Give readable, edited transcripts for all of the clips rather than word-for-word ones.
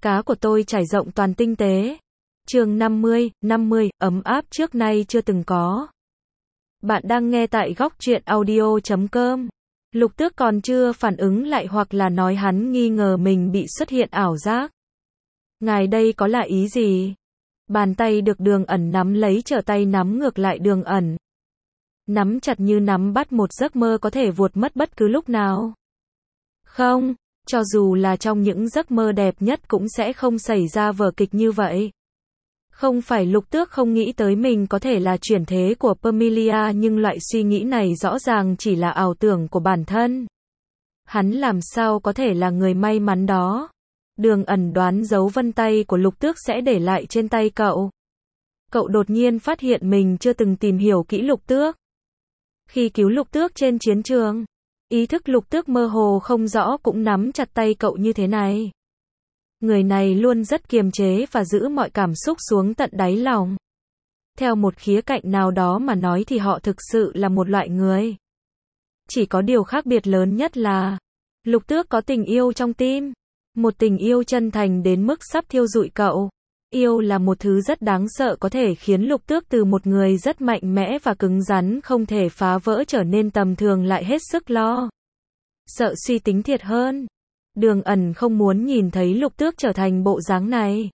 Cá của tôi trải rộng toàn tinh tế. Chương 50, ấm áp trước nay chưa từng có. Bạn đang nghe tại góc truyện audio.com. Lục Tước còn chưa phản ứng lại hoặc là nói hắn nghi ngờ mình bị xuất hiện ảo giác. Ngài đây có là ý gì? Bàn tay được Đường Ẩn nắm lấy trở tay nắm ngược lại Đường Ẩn. Nắm chặt như nắm bắt một giấc mơ có thể vụt mất bất cứ lúc nào. Không, cho dù là trong những giấc mơ đẹp nhất cũng sẽ không xảy ra vở kịch như vậy. Không phải Lục Tước không nghĩ tới mình có thể là chuyển thế của Pemelia, nhưng loại suy nghĩ này rõ ràng chỉ là ảo tưởng của bản thân. Hắn làm sao có thể là người may mắn đó? Đường Ẩn đoán dấu vân tay của Lục Tước sẽ để lại trên tay cậu. Cậu đột nhiên phát hiện mình chưa từng tìm hiểu kỹ Lục Tước. Khi cứu Lục Tước trên chiến trường, ý thức Lục Tước mơ hồ không rõ cũng nắm chặt tay cậu như thế này. Người này luôn rất kiềm chế và giữ mọi cảm xúc xuống tận đáy lòng. Theo một khía cạnh nào đó mà nói thì họ thực sự là một loại người. Chỉ có điều khác biệt lớn nhất là Lục Tước có tình yêu trong tim. Một tình yêu chân thành đến mức sắp thiêu rụi cậu. Yêu là một thứ rất đáng sợ, có thể khiến Lục Tước từ một người rất mạnh mẽ và cứng rắn không thể phá vỡ trở nên tầm thường lại hết sức lo sợ suy tính thiệt hơn. Đường Ẩn không muốn nhìn thấy Lục Tước trở thành bộ dáng này.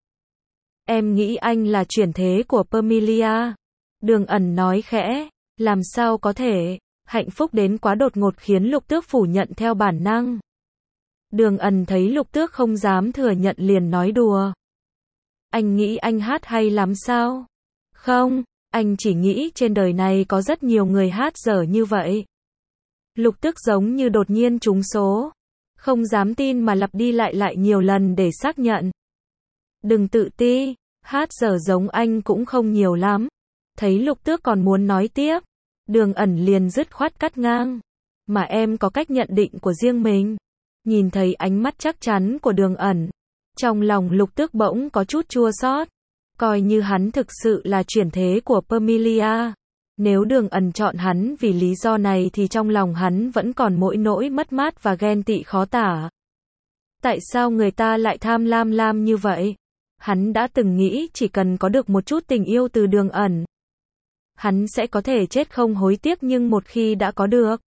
Em nghĩ anh là chuyển thế của Pemelia. Đường Ẩn nói khẽ. Làm sao có thể? Hạnh phúc đến quá đột ngột khiến Lục Tước phủ nhận theo bản năng. Đường Ẩn thấy Lục Tước không dám thừa nhận liền nói đùa. Anh nghĩ anh hát hay lắm sao? Không, anh chỉ nghĩ trên đời này có rất nhiều người hát dở như vậy. Lục Tước giống như đột nhiên trúng số. Không dám tin mà lặp đi lại nhiều lần để xác nhận. Đừng tự ti, hát dở giống anh cũng không nhiều lắm. Thấy Lục Tước còn muốn nói tiếp, Đường Ẩn liền dứt khoát cắt ngang. Mà em có cách nhận định của riêng mình. Nhìn thấy ánh mắt chắc chắn của Đường Ẩn, trong lòng Lục Tước bỗng có chút chua xót. Coi như hắn thực sự là chuyển thế của Pemelia. Nếu Đường Ẩn chọn hắn vì lý do này thì trong lòng hắn vẫn còn mỗi nỗi mất mát và ghen tị khó tả. Tại sao người ta lại tham lam như vậy? Hắn đã từng nghĩ chỉ cần có được một chút tình yêu từ Đường Ẩn, hắn sẽ có thể chết không hối tiếc, nhưng một khi đã có được,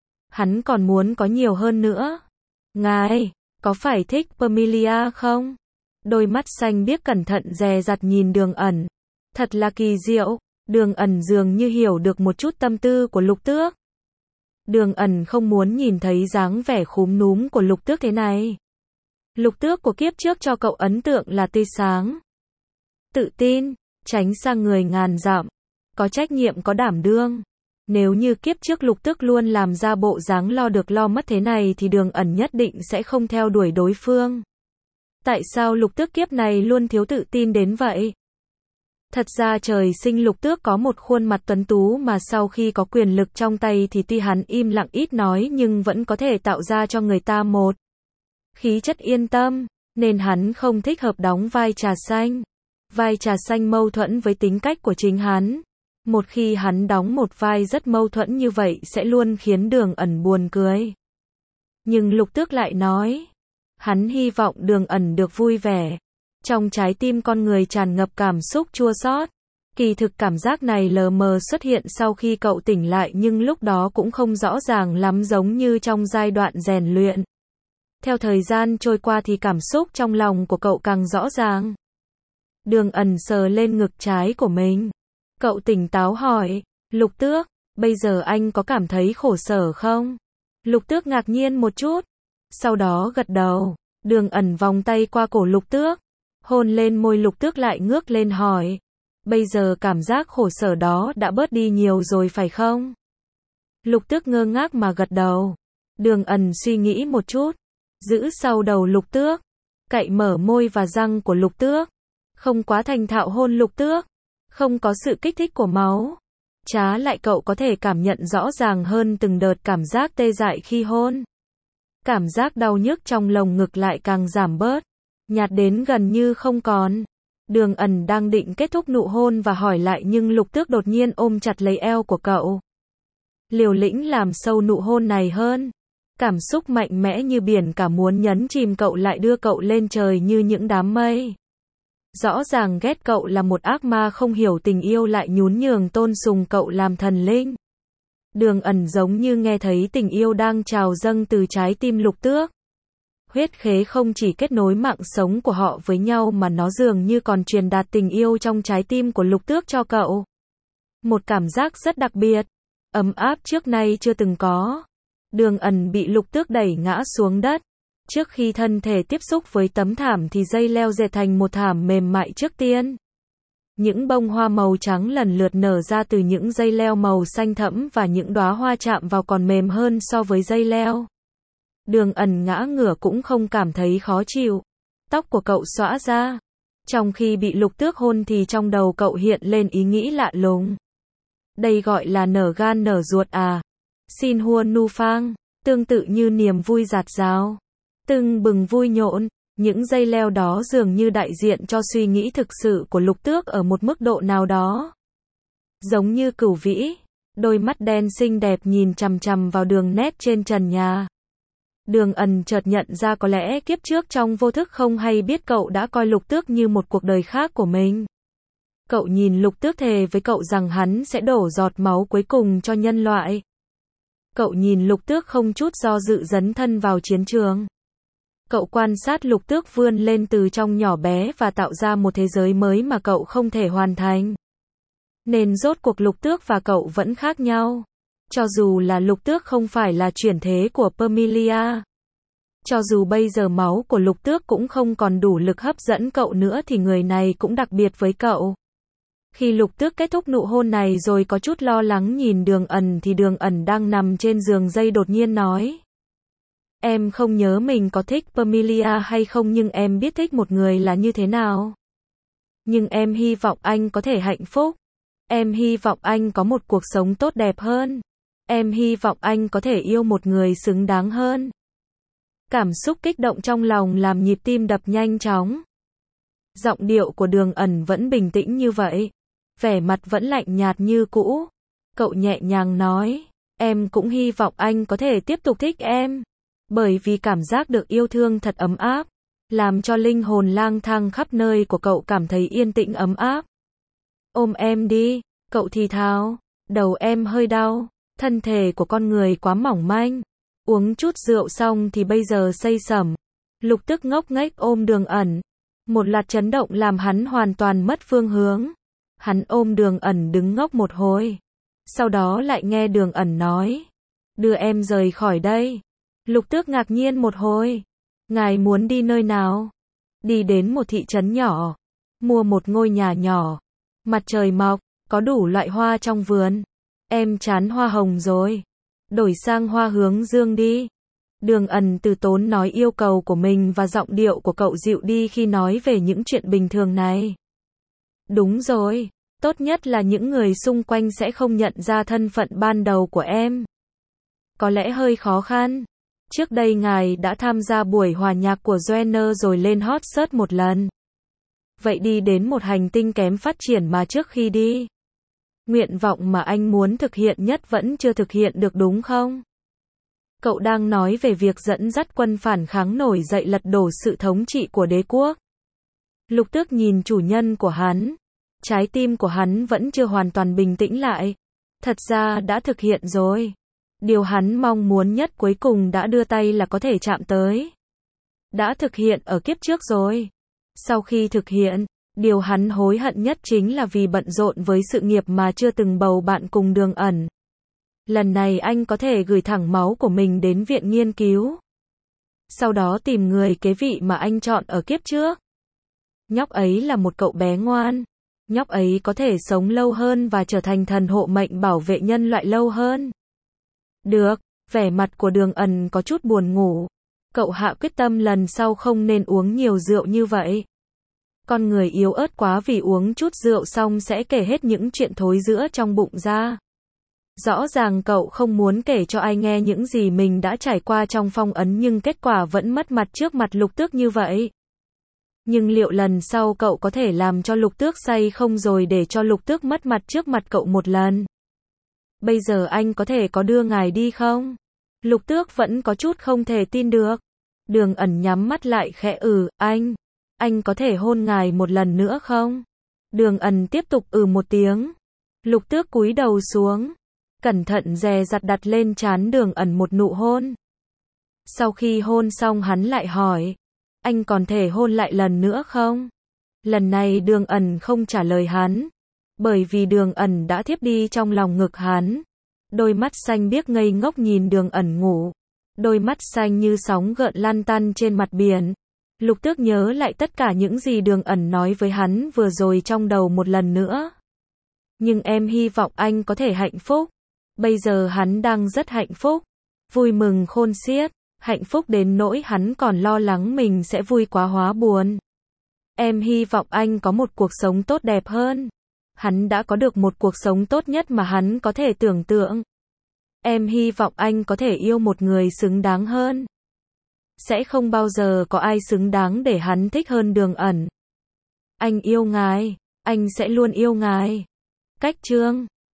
hắn còn muốn có nhiều hơn nữa. Ngài, có phải thích Pemelia không? Đôi mắt xanh biếc cẩn thận dè dặt nhìn Đường Ẩn. Thật là kỳ diệu. Đường Ẩn dường như hiểu được một chút tâm tư của Lục Tước. Đường Ẩn không muốn nhìn thấy dáng vẻ khúm núm của Lục Tước thế này. Lục Tước của kiếp trước cho cậu ấn tượng là tươi sáng, tự tin, tránh sang người ngàn dặm, có trách nhiệm, có đảm đương. Nếu như kiếp trước Lục Tước luôn làm ra bộ dáng lo được lo mất thế này thì Đường Ẩn nhất định sẽ không theo đuổi đối phương. Tại sao Lục Tước kiếp này luôn thiếu tự tin đến vậy? Thật ra trời sinh Lục Tước có một khuôn mặt tuấn tú, mà sau khi có quyền lực trong tay thì tuy hắn im lặng ít nói nhưng vẫn có thể tạo ra cho người ta một khí chất yên tâm, nên hắn không thích hợp đóng vai trà xanh. Vai trà xanh mâu thuẫn với tính cách của chính hắn. Một khi hắn đóng một vai rất mâu thuẫn như vậy sẽ luôn khiến Đường Ẩn buồn cười. Nhưng Lục Tước lại nói, hắn hy vọng Đường Ẩn được vui vẻ. Trong trái tim con người tràn ngập cảm xúc chua xót. Kỳ thực cảm giác này lờ mờ xuất hiện sau khi cậu tỉnh lại, nhưng lúc đó cũng không rõ ràng lắm, giống như trong giai đoạn rèn luyện. Theo thời gian trôi qua thì cảm xúc trong lòng của cậu càng rõ ràng. Đường Ẩn sờ lên ngực trái của mình. Cậu tỉnh táo hỏi, Lục Tước, bây giờ anh có cảm thấy khổ sở không? Lục Tước ngạc nhiên một chút, sau đó gật đầu. Đường Ẩn vòng tay qua cổ Lục Tước, hôn lên môi Lục Tước, lại ngước lên hỏi, bây giờ cảm giác khổ sở đó đã bớt đi nhiều rồi phải không? Lục Tước ngơ ngác mà gật đầu. Đường Ẩn suy nghĩ một chút, giữ sau đầu Lục Tước, cạy mở môi và răng của Lục Tước, không quá thành thạo hôn Lục Tước, không có sự kích thích của máu. Trái lại cậu có thể cảm nhận rõ ràng hơn từng đợt cảm giác tê dại khi hôn. Cảm giác đau nhức trong lồng ngực lại càng giảm bớt, nhạt đến gần như không còn. Đường Ẩn đang định kết thúc nụ hôn và hỏi lại, nhưng Lục Tước đột nhiên ôm chặt lấy eo của cậu, liều lĩnh làm sâu nụ hôn này hơn. Cảm xúc mạnh mẽ như biển cả muốn nhấn chìm cậu lại đưa cậu lên trời như những đám mây. Rõ ràng ghét cậu là một ác ma không hiểu tình yêu lại nhún nhường tôn sùng cậu làm thần linh. Đường Ẩn giống như nghe thấy tình yêu đang trào dâng từ trái tim Lục Tước. Huyết khế không chỉ kết nối mạng sống của họ với nhau mà nó dường như còn truyền đạt tình yêu trong trái tim của Lục Tước cho cậu. Một cảm giác rất đặc biệt, ấm áp trước nay chưa từng có. Đường Ẩn bị Lục Tước đẩy ngã xuống đất. Trước khi thân thể tiếp xúc với tấm thảm thì dây leo dệt thành một thảm mềm mại trước tiên. Những bông hoa màu trắng lần lượt nở ra từ những dây leo màu xanh thẫm và những đóa hoa chạm vào còn mềm hơn so với dây leo. Đường Ẩn ngã ngửa cũng không cảm thấy khó chịu. Tóc của cậu xõa ra. Trong khi bị Lục Tước hôn thì trong đầu cậu hiện lên ý nghĩ lạ lùng. Đây gọi là nở gan nở ruột à? Xin hua nu phang, tương tự như niềm vui dạt dào. Tưng bừng vui nhộn, những dây leo đó dường như đại diện cho suy nghĩ thực sự của Lục Tước ở một mức độ nào đó. Giống như cửu vĩ, đôi mắt đen xinh đẹp nhìn chằm chằm vào đường nét trên trần nhà. Đường Ẩn chợt nhận ra có lẽ kiếp trước trong vô thức không hay biết cậu đã coi Lục Tước như một cuộc đời khác của mình. Cậu nhìn Lục Tước thề với cậu rằng hắn sẽ đổ giọt máu cuối cùng cho nhân loại. Cậu nhìn Lục Tước không chút do dự dấn thân vào chiến trường. Cậu quan sát Lục Tước vươn lên từ trong nhỏ bé và tạo ra một thế giới mới mà cậu không thể hoàn thành. Nên rốt cuộc Lục Tước và cậu vẫn khác nhau. Cho dù là Lục Tước không phải là chuyển thế của Permilia. Cho dù bây giờ máu của Lục Tước cũng không còn đủ lực hấp dẫn cậu nữa thì người này cũng đặc biệt với cậu. Khi Lục Tước kết thúc nụ hôn này rồi có chút lo lắng nhìn Đường Ẩn thì Đường Ẩn đang nằm trên giường dây đột nhiên nói. Em không nhớ mình có thích Permilia hay không nhưng em biết thích một người là như thế nào. Nhưng em hy vọng anh có thể hạnh phúc. Em hy vọng anh có một cuộc sống tốt đẹp hơn. Em hy vọng anh có thể yêu một người xứng đáng hơn. Cảm xúc kích động trong lòng làm nhịp tim đập nhanh chóng. Giọng điệu của Đường Ẩn vẫn bình tĩnh như vậy. Vẻ mặt vẫn lạnh nhạt như cũ. Cậu nhẹ nhàng nói, em cũng hy vọng anh có thể tiếp tục thích em. Bởi vì cảm giác được yêu thương thật ấm áp. Làm cho linh hồn lang thang khắp nơi của cậu cảm thấy yên tĩnh ấm áp. Ôm em đi, cậu thì thào. Đầu em hơi đau. Thân thể của con người quá mỏng manh. Uống chút rượu xong thì bây giờ say sẩm. Lục Tước ngốc nghếch ôm Đường Ẩn. Một loạt chấn động làm hắn hoàn toàn mất phương hướng. Hắn ôm Đường Ẩn đứng ngốc một hồi. Sau đó lại nghe Đường Ẩn nói. Đưa em rời khỏi đây. Lục Tước ngạc nhiên một hồi. Ngài muốn đi nơi nào? Đi đến một thị trấn nhỏ. Mua một ngôi nhà nhỏ. Mặt trời mọc, có đủ loại hoa trong vườn. Em chán hoa hồng rồi. Đổi sang hoa hướng dương đi. Đường Ẩn từ tốn nói yêu cầu của mình và giọng điệu của cậu dịu đi khi nói về những chuyện bình thường này. Đúng rồi. Tốt nhất là những người xung quanh sẽ không nhận ra thân phận ban đầu của em. Có lẽ hơi khó khăn. Trước đây ngài đã tham gia buổi hòa nhạc của Joanna rồi lên hot search một lần. Vậy đi đến một hành tinh kém phát triển mà trước khi đi. Nguyện vọng mà anh muốn thực hiện nhất vẫn chưa thực hiện được đúng không? Cậu đang nói về việc dẫn dắt quân phản kháng nổi dậy lật đổ sự thống trị của đế quốc. Lục Tước nhìn chủ nhân của hắn. Trái tim của hắn vẫn chưa hoàn toàn bình tĩnh lại. Thật ra đã thực hiện rồi. Điều hắn mong muốn nhất cuối cùng đã đưa tay là có thể chạm tới. Đã thực hiện ở kiếp trước rồi. Sau khi thực hiện, điều hắn hối hận nhất chính là vì bận rộn với sự nghiệp mà chưa từng bầu bạn cùng Đường Ẩn. Lần này anh có thể gửi thẳng máu của mình đến viện nghiên cứu. Sau đó tìm người kế vị mà anh chọn ở kiếp trước. Nhóc ấy là một cậu bé ngoan. Nhóc ấy có thể sống lâu hơn và trở thành thần hộ mệnh bảo vệ nhân loại lâu hơn. Được, vẻ mặt của Đường Ẩn có chút buồn ngủ. Cậu hạ quyết tâm lần sau không nên uống nhiều rượu như vậy. Con người yếu ớt quá vì uống chút rượu xong sẽ kể hết những chuyện thối rữa trong bụng ra. Rõ ràng cậu không muốn kể cho ai nghe những gì mình đã trải qua trong phong ấn nhưng kết quả vẫn mất mặt trước mặt Lục Tước như vậy. Nhưng liệu lần sau cậu có thể làm cho Lục Tước say không rồi để cho Lục Tước mất mặt trước mặt cậu một lần? Bây giờ anh có thể có đưa ngài đi không? Lục Tước vẫn có chút không thể tin được. Đường Ẩn nhắm mắt lại khẽ anh có thể hôn ngài một lần nữa không? Đường Ẩn tiếp tục một tiếng. Lục Tước cúi đầu xuống, cẩn thận dè dặt đặt lên trán Đường Ẩn một nụ hôn. Sau khi hôn xong hắn lại hỏi, anh còn thể hôn lại lần nữa không? Lần này Đường Ẩn không trả lời hắn, bởi vì Đường Ẩn đã thiếp đi trong lòng ngực hắn. Đôi mắt xanh biếc ngây ngốc nhìn Đường Ẩn ngủ. Đôi mắt xanh như sóng gợn lăn tăn trên mặt biển. Lục Tước nhớ lại tất cả những gì Đường Ẩn nói với hắn vừa rồi trong đầu một lần nữa. Nhưng em hy vọng anh có thể hạnh phúc. Bây giờ hắn đang rất hạnh phúc, vui mừng khôn xiết, hạnh phúc đến nỗi hắn còn lo lắng mình sẽ vui quá hóa buồn. Em hy vọng anh có một cuộc sống tốt đẹp hơn. Hắn đã có được một cuộc sống tốt nhất mà hắn có thể tưởng tượng. Em hy vọng anh có thể yêu một người xứng đáng hơn. Sẽ không bao giờ có ai xứng đáng để hắn thích hơn Đường Ẩn. Anh yêu ngài, anh sẽ luôn yêu ngài. Cách chương